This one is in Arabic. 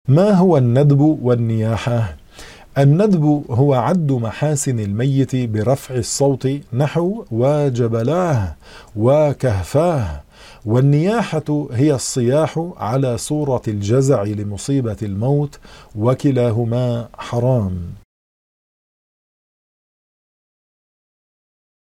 ما هو الندب والنياحة؟ الندب هو عد محاسن الميت برفع الصوت نحو وجبلاه وكهفاه، والنياحة هي الصياح على صورة الجزع لمصيبة الموت، وكلاهما حرام.